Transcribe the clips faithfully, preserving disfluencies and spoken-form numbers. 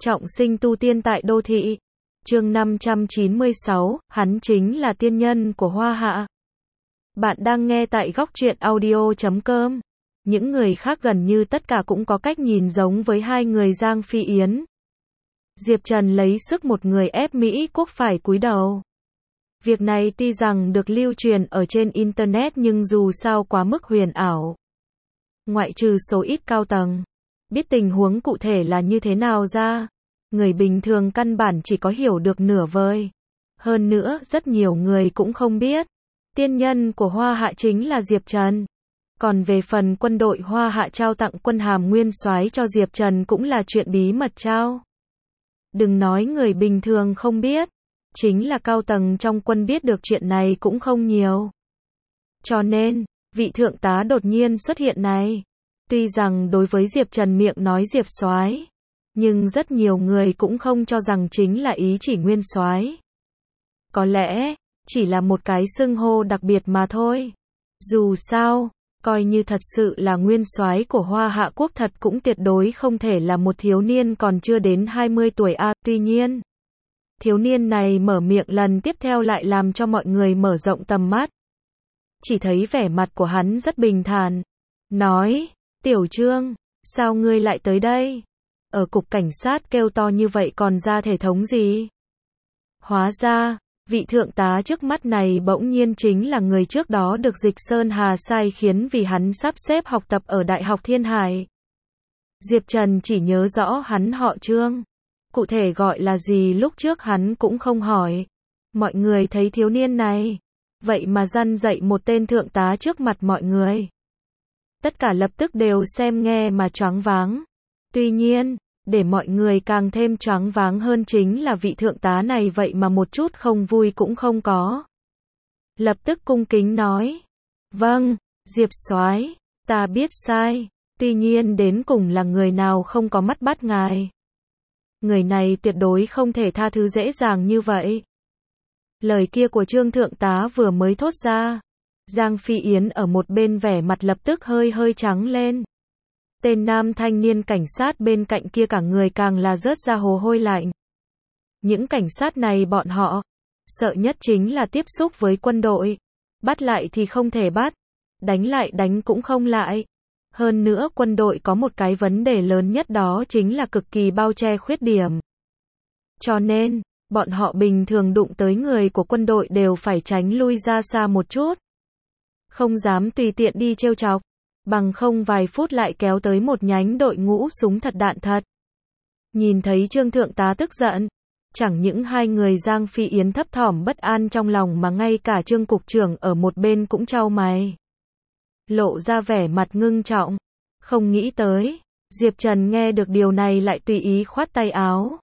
Trọng sinh tu tiên tại đô thị. Chương năm trăm chín mươi sáu, hắn chính là tiên nhân của Hoa Hạ. Bạn đang nghe tại góc truyện audio chấm com. Những người khác gần như tất cả cũng có cách nhìn giống với hai người Giang Phi Yến. Diệp Trần lấy sức một người ép Mỹ Quốc phải cúi đầu. Việc này tuy rằng được lưu truyền ở trên Internet nhưng dù sao quá mức huyền ảo. Ngoại trừ số ít cao tầng biết tình huống cụ thể là như thế nào ra, người bình thường căn bản chỉ có hiểu được nửa vời. Hơn nữa, rất nhiều người cũng không biết, tiên nhân của Hoa Hạ chính là Diệp Trần. Còn về phần quân đội Hoa Hạ trao tặng quân hàm nguyên soái cho Diệp Trần cũng là chuyện bí mật trao. Đừng nói người bình thường không biết, chính là cao tầng trong quân biết được chuyện này cũng không nhiều. Cho nên, vị thượng tá đột nhiên xuất hiện này, tuy rằng đối với Diệp Trần miệng nói Diệp soái, nhưng rất nhiều người cũng không cho rằng chính là ý chỉ nguyên soái. Có lẽ, chỉ là một cái xưng hô đặc biệt mà thôi. Dù sao, coi như thật sự là nguyên soái của Hoa Hạ quốc thật cũng tuyệt đối không thể là một thiếu niên còn chưa đến hai mươi tuổi a. À, tuy nhiên, thiếu niên này mở miệng lần tiếp theo lại làm cho mọi người mở rộng tầm mắt. Chỉ thấy vẻ mặt của hắn rất bình thản, nói: "Tiểu Trương, sao ngươi lại tới đây? Ở cục cảnh sát kêu to như vậy còn ra thể thống gì?" Hóa ra, vị thượng tá trước mắt này bỗng nhiên chính là người trước đó được Dịch Sơn Hà sai khiến vì hắn sắp xếp học tập ở Đại học Thiên Hải. Diệp Trần chỉ nhớ rõ hắn họ Trương, cụ thể gọi là gì lúc trước hắn cũng không hỏi. Mọi người thấy thiếu niên này, vậy mà răn dạy một tên thượng tá trước mặt mọi người. Tất cả lập tức đều xem nghe mà choáng váng. Tuy nhiên, để mọi người càng thêm choáng váng hơn chính là vị thượng tá này vậy mà một chút không vui cũng không có. Lập tức cung kính nói: "Vâng, Diệp soái, ta biết sai, tuy nhiên đến cùng là người nào không có mắt bắt ngài. Người này tuyệt đối không thể tha thứ dễ dàng như vậy." Lời kia của Trương thượng tá vừa mới thốt ra, Giang Phi Yến ở một bên vẻ mặt lập tức hơi hơi trắng lên. Tên nam thanh niên cảnh sát bên cạnh kia cả người càng là rớt ra mồ hôi lạnh. Những cảnh sát này bọn họ sợ nhất chính là tiếp xúc với quân đội. Bắt lại thì không thể bắt, đánh lại đánh cũng không lại. Hơn nữa quân đội có một cái vấn đề lớn nhất đó chính là cực kỳ bao che khuyết điểm. Cho nên, bọn họ bình thường đụng tới người của quân đội đều phải tránh lui ra xa một chút. Không dám tùy tiện đi trêu chọc, bằng không vài phút lại kéo tới một nhánh đội ngũ súng thật đạn thật. Nhìn thấy Trương thượng tá tức giận, chẳng những hai người Giang Phi Yến thấp thỏm bất an trong lòng mà ngay cả Trương cục trưởng ở một bên cũng chau mày, lộ ra vẻ mặt ngưng trọng. Không nghĩ tới, Diệp Trần nghe được điều này lại tùy ý khoát tay áo,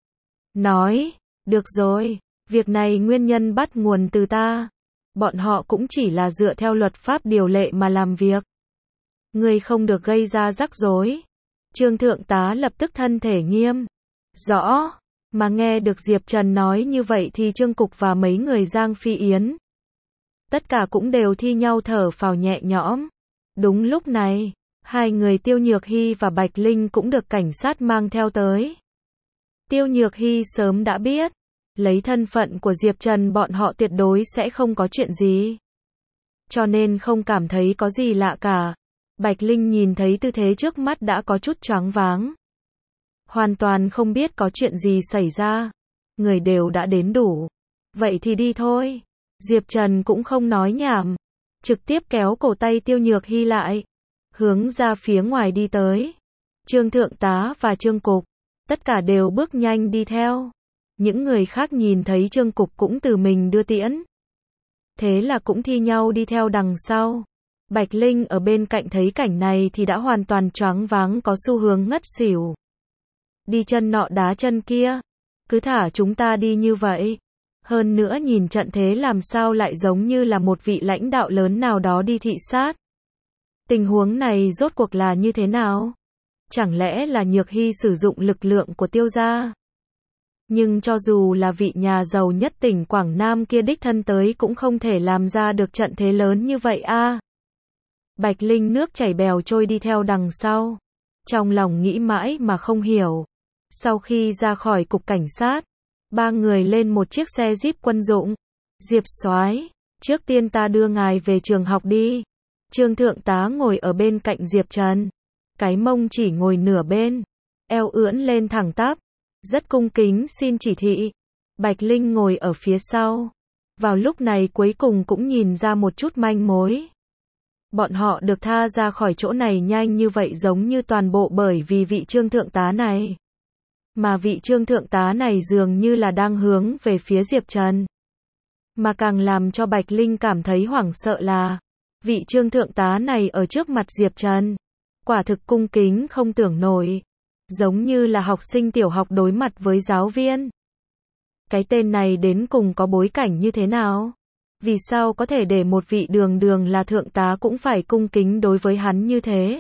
nói: "Được rồi, việc này nguyên nhân bắt nguồn từ ta. Bọn họ cũng chỉ là dựa theo luật pháp điều lệ mà làm việc. Ngươi không được gây ra rắc rối." Trương thượng tá lập tức thân thể nghiêm. Rõ, mà nghe được Diệp Trần nói như vậy thì Trương cục và mấy người Giang Phi Yến tất cả cũng đều thi nhau thở phào nhẹ nhõm. Đúng lúc này, hai người Tiêu Nhược Hy và Bạch Linh cũng được cảnh sát mang theo tới. Tiêu Nhược Hy sớm đã biết, lấy thân phận của Diệp Trần bọn họ tuyệt đối sẽ không có chuyện gì, cho nên không cảm thấy có gì lạ cả. Bạch Linh nhìn thấy tư thế trước mắt đã có chút choáng váng, hoàn toàn không biết có chuyện gì xảy ra. Người đều đã đến đủ, vậy thì đi thôi. Diệp Trần cũng không nói nhảm, trực tiếp kéo cổ tay Tiêu Nhược Hy lại, hướng ra phía ngoài đi tới. Trương thượng tá và Trương cục tất cả đều bước nhanh đi theo. Những người khác nhìn thấy Trương cục cũng từ mình đưa tiễn, thế là cũng thi nhau đi theo đằng sau. Bạch Linh ở bên cạnh thấy cảnh này thì đã hoàn toàn choáng váng, có xu hướng ngất xỉu. Đi chân nọ đá chân kia, cứ thả chúng ta đi như vậy. Hơn nữa nhìn trận thế làm sao lại giống như là một vị lãnh đạo lớn nào đó đi thị sát. Tình huống này rốt cuộc là như thế nào? Chẳng lẽ là Nhược Hy sử dụng lực lượng của Tiêu gia? Nhưng cho dù là vị nhà giàu nhất tỉnh Quảng Nam kia đích thân tới cũng không thể làm ra được trận thế lớn như vậy a. À? Bạch Linh nước chảy bèo trôi đi theo đằng sau, trong lòng nghĩ mãi mà không hiểu. Sau khi ra khỏi cục cảnh sát, ba người lên một chiếc xe Jeep quân dụng. Diệp soái, trước tiên ta đưa ngài về trường học đi. Trương thượng tá ngồi ở bên cạnh Diệp Trần. Cái mông chỉ ngồi nửa bên, eo ưỡn lên thẳng tắp, rất cung kính xin chỉ thị. Bạch Linh ngồi ở phía sau. Vào lúc này cuối cùng cũng nhìn ra một chút manh mối. Bọn họ được tha ra khỏi chỗ này nhanh như vậy giống như toàn bộ bởi vì vị Trương thượng tá này. Mà vị Trương thượng tá này dường như là đang hướng về phía Diệp Trần. Mà càng làm cho Bạch Linh cảm thấy hoảng sợ là vị Trương thượng tá này ở trước mặt Diệp Trần. Quả thực cung kính không tưởng nổi. Giống như là học sinh tiểu học đối mặt với giáo viên. Cái tên này đến cùng có bối cảnh như thế nào? Vì sao có thể để một vị đường đường là thượng tá cũng phải cung kính đối với hắn như thế?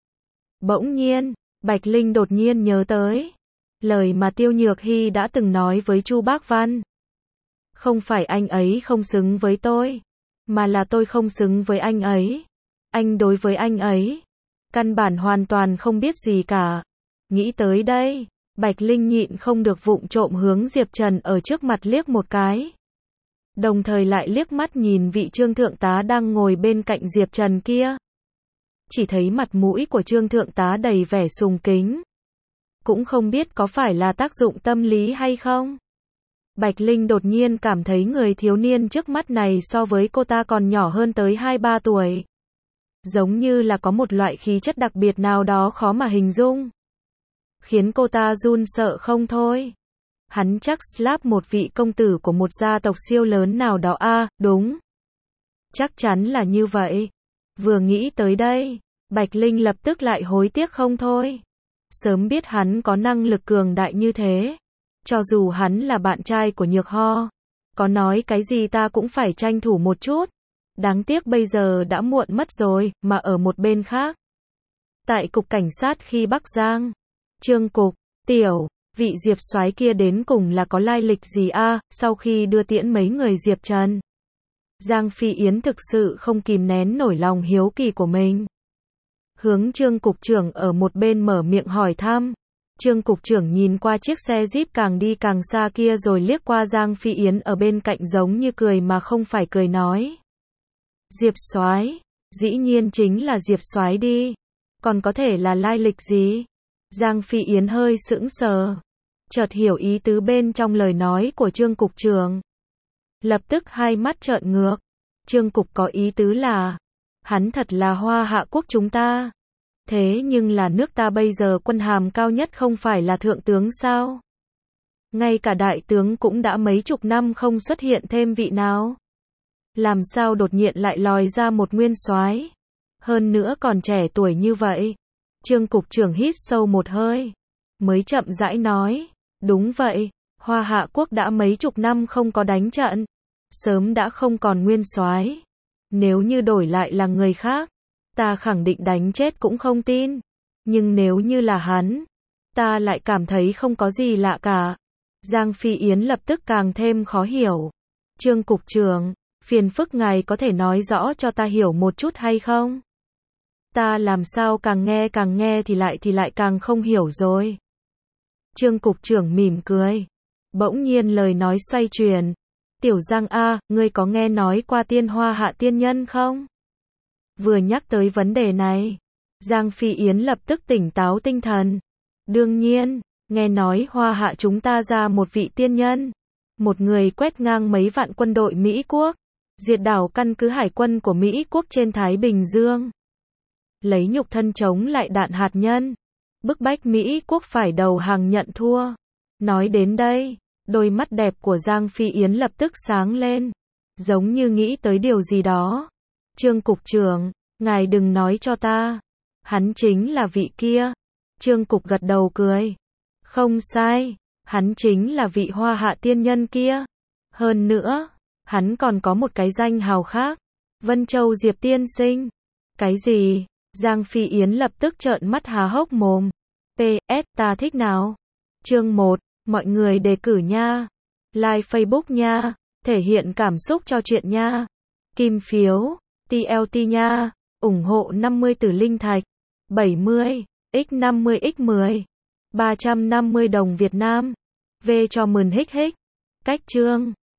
Bỗng nhiên, Bạch Linh đột nhiên nhớ tới lời mà Tiêu Nhược Hy đã từng nói với Chu Bác Văn. Không phải anh ấy không xứng với tôi, mà là tôi không xứng với anh ấy. Anh đối với anh ấy, căn bản hoàn toàn không biết gì cả. Nghĩ tới đây, Bạch Linh nhịn không được vụng trộm hướng Diệp Trần ở trước mặt liếc một cái. Đồng thời lại liếc mắt nhìn vị Trương thượng tá đang ngồi bên cạnh Diệp Trần kia. Chỉ thấy mặt mũi của Trương thượng tá đầy vẻ sùng kính. Cũng không biết có phải là tác dụng tâm lý hay không. Bạch Linh đột nhiên cảm thấy người thiếu niên trước mắt này so với cô ta còn nhỏ hơn tới hai ba tuổi. Giống như là có một loại khí chất đặc biệt nào đó khó mà hình dung. Khiến cô ta run sợ không thôi. Hắn chắc slap một vị công tử của một gia tộc siêu lớn nào đó a, à, đúng. Chắc chắn là như vậy. Vừa nghĩ tới đây, Bạch Linh lập tức lại hối tiếc không thôi. Sớm biết hắn có năng lực cường đại như thế. Cho dù hắn là bạn trai của Nhược Ho, có nói cái gì ta cũng phải tranh thủ một chút. Đáng tiếc bây giờ đã muộn mất rồi, mà ở một bên khác. Tại cục cảnh sát khi Bắc Giang, Trương cục, tiểu, vị Diệp soái kia đến cùng là có lai lịch gì a? À, sau khi đưa tiễn mấy người Diệp Trần, Giang Phi Yến thực sự không kìm nén nổi lòng hiếu kỳ của mình. Hướng Trương cục trưởng ở một bên mở miệng hỏi thăm. Trương cục trưởng nhìn qua chiếc xe Jeep càng đi càng xa kia rồi liếc qua Giang Phi Yến ở bên cạnh giống như cười mà không phải cười nói. Diệp soái, dĩ nhiên chính là Diệp soái đi. Còn có thể là lai lịch gì? Giang Phi Yến hơi sững sờ. Chợt hiểu ý tứ bên trong lời nói của Trương cục trưởng. Lập tức hai mắt trợn ngược. Trương cục có ý tứ là, hắn thật là Hoa Hạ quốc chúng ta. Thế nhưng là nước ta bây giờ quân hàm cao nhất không phải là thượng tướng sao? Ngay cả đại tướng cũng đã mấy chục năm không xuất hiện thêm vị nào. Làm sao đột nhiên lại lòi ra một nguyên soái? Hơn nữa còn trẻ tuổi như vậy. Trương cục trưởng hít sâu một hơi, mới chậm rãi nói, đúng vậy, Hoa Hạ quốc đã mấy chục năm không có đánh trận, sớm đã không còn nguyên soái. Nếu như đổi lại là người khác, ta khẳng định đánh chết cũng không tin. Nhưng nếu như là hắn, ta lại cảm thấy không có gì lạ cả. Giang Phi Yến lập tức càng thêm khó hiểu. Trương cục trưởng, phiền phức ngài có thể nói rõ cho ta hiểu một chút hay không? Ta làm sao càng nghe càng nghe thì lại thì lại càng không hiểu rồi. Trương cục trưởng mỉm cười. Bỗng nhiên lời nói xoay chuyển. Tiểu Giang a, ngươi có nghe nói qua tiên Hoa Hạ tiên nhân không? Vừa nhắc tới vấn đề này, Giang Phi Yến lập tức tỉnh táo tinh thần. Đương nhiên, nghe nói Hoa Hạ chúng ta ra một vị tiên nhân. Một người quét ngang mấy vạn quân đội Mỹ quốc. Diệt đảo căn cứ hải quân của Mỹ quốc trên Thái Bình Dương. Lấy nhục thân chống lại đạn hạt nhân. Bức bách Mỹ quốc phải đầu hàng nhận thua. Nói đến đây, đôi mắt đẹp của Giang Phi Yến lập tức sáng lên. Giống như nghĩ tới điều gì đó. Trương cục trưởng, ngài đừng nói cho ta. Hắn chính là vị kia. Trương cục gật đầu cười. Không sai, hắn chính là vị Hoa Hạ tiên nhân kia. Hơn nữa, hắn còn có một cái danh hào khác. Vân Châu Diệp tiên sinh. Cái gì? Giang Phi Yến lập tức trợn mắt há hốc mồm. pê ét ta thích nào? Chương một, mọi người đề cử nha. Like Facebook nha. Thể hiện cảm xúc cho chuyện nha. Kim phiếu, tê lờ tê nha. ủng hộ năm mươi tử linh thạch. bảy mươi, x năm mươi x mười. ba trăm năm mươi đồng Việt Nam. V cho mừng hích hích. Cách chương